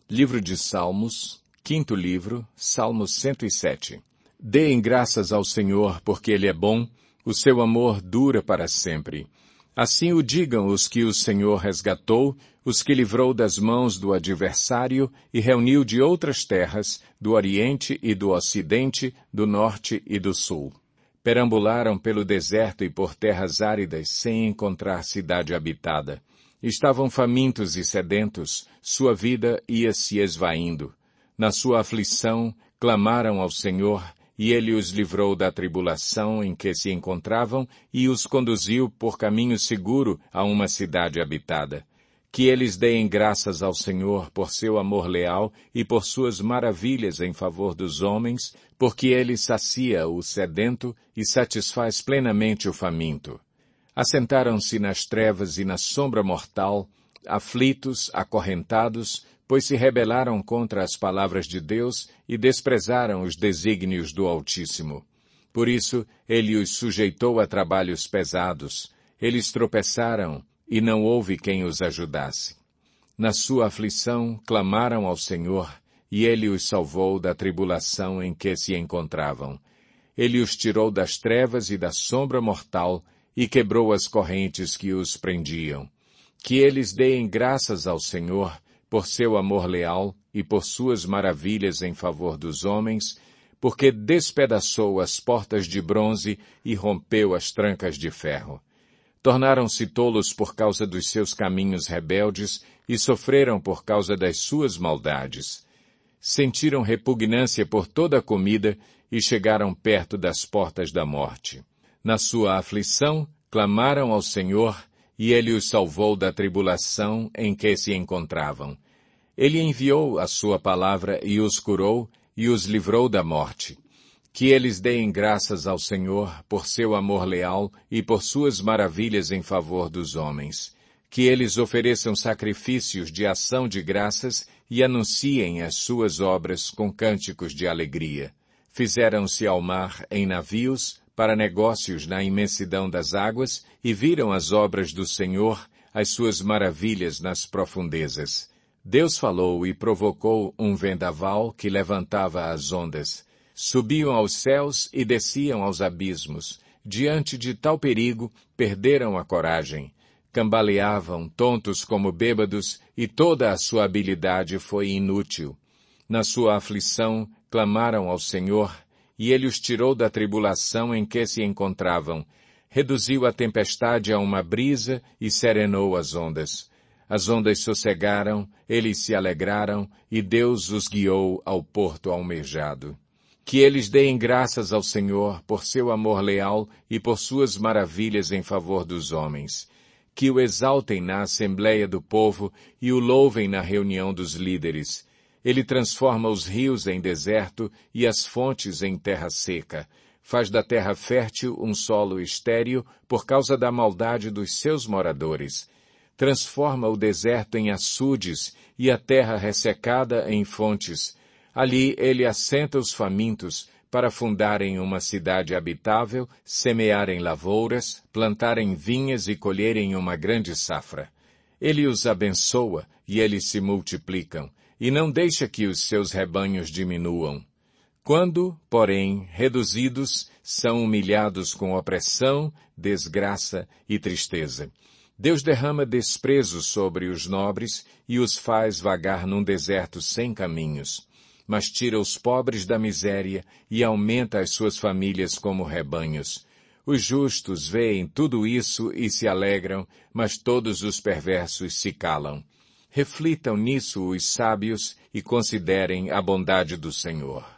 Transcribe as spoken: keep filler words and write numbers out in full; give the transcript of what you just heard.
Livro de Salmos, quinto livro, Salmo cento e sete. Deem graças ao Senhor, porque Ele é bom, o seu amor dura para sempre. Assim o digam os que o Senhor resgatou, os que livrou das mãos do adversário e reuniu de outras terras, do Oriente e do Ocidente, do Norte e do Sul. Perambularam pelo deserto e por terras áridas, sem encontrar cidade habitada. Estavam famintos e sedentos, sua vida ia se esvaindo. Na sua aflição, clamaram ao Senhor, e Ele os livrou da tribulação em que se encontravam e os conduziu por caminho seguro a uma cidade habitada. Que eles deem graças ao Senhor por seu amor leal e por suas maravilhas em favor dos homens, porque Ele sacia o sedento e satisfaz plenamente o faminto. Assentaram-se nas trevas e na sombra mortal, aflitos, acorrentados, pois se rebelaram contra as palavras de Deus e desprezaram os desígnios do Altíssimo. Por isso, Ele os sujeitou a trabalhos pesados. Eles tropeçaram, e não houve quem os ajudasse. Na sua aflição, clamaram ao Senhor, e Ele os salvou da tribulação em que se encontravam. Ele os tirou das trevas e da sombra mortal, e quebrou as correntes que os prendiam. Que eles deem graças ao Senhor, por seu amor leal e por suas maravilhas em favor dos homens, porque despedaçou as portas de bronze e rompeu as trancas de ferro. Tornaram-se tolos por causa dos seus caminhos rebeldes e sofreram por causa das suas maldades. Sentiram repugnância por toda a comida e chegaram perto das portas da morte. Na sua aflição, clamaram ao Senhor, e Ele os salvou da tribulação em que se encontravam. Ele enviou a sua palavra e os curou, e os livrou da morte. Que eles deem graças ao Senhor por seu amor leal e por suas maravilhas em favor dos homens. Que eles ofereçam sacrifícios de ação de graças e anunciem as suas obras com cânticos de alegria. Fizeram-se ao mar em navios, para negócios na imensidão das águas, e viram as obras do Senhor, as suas maravilhas nas profundezas. Deus falou e provocou um vendaval que levantava as ondas. Subiam aos céus e desciam aos abismos. Diante de tal perigo, perderam a coragem. Cambaleavam, tontos como bêbados, e toda a sua habilidade foi inútil. Na sua aflição, clamaram ao Senhor, e Ele os tirou da tribulação em que se encontravam. Reduziu a tempestade a uma brisa e serenou as ondas. As ondas sossegaram, eles se alegraram, e Deus os guiou ao porto almejado. Que eles deem graças ao Senhor por seu amor leal e por suas maravilhas em favor dos homens. Que o exaltem na assembleia do povo e o louvem na reunião dos líderes. Ele transforma os rios em deserto e as fontes em terra seca. Faz da terra fértil um solo estéril por causa da maldade dos seus moradores. Transforma o deserto em açudes e a terra ressecada em fontes. Ali ele assenta os famintos para fundarem uma cidade habitável, semearem lavouras, plantarem vinhas e colherem uma grande safra. Ele os abençoa e eles se multiplicam, e não deixa que os seus rebanhos diminuam. Quando, porém, reduzidos, são humilhados com opressão, desgraça e tristeza. Deus derrama desprezo sobre os nobres e os faz vagar num deserto sem caminhos. Mas tira os pobres da miséria e aumenta as suas famílias como rebanhos. Os justos veem tudo isso e se alegram, mas todos os perversos se calam. Reflitam nisso os sábios e considerem a bondade do Senhor.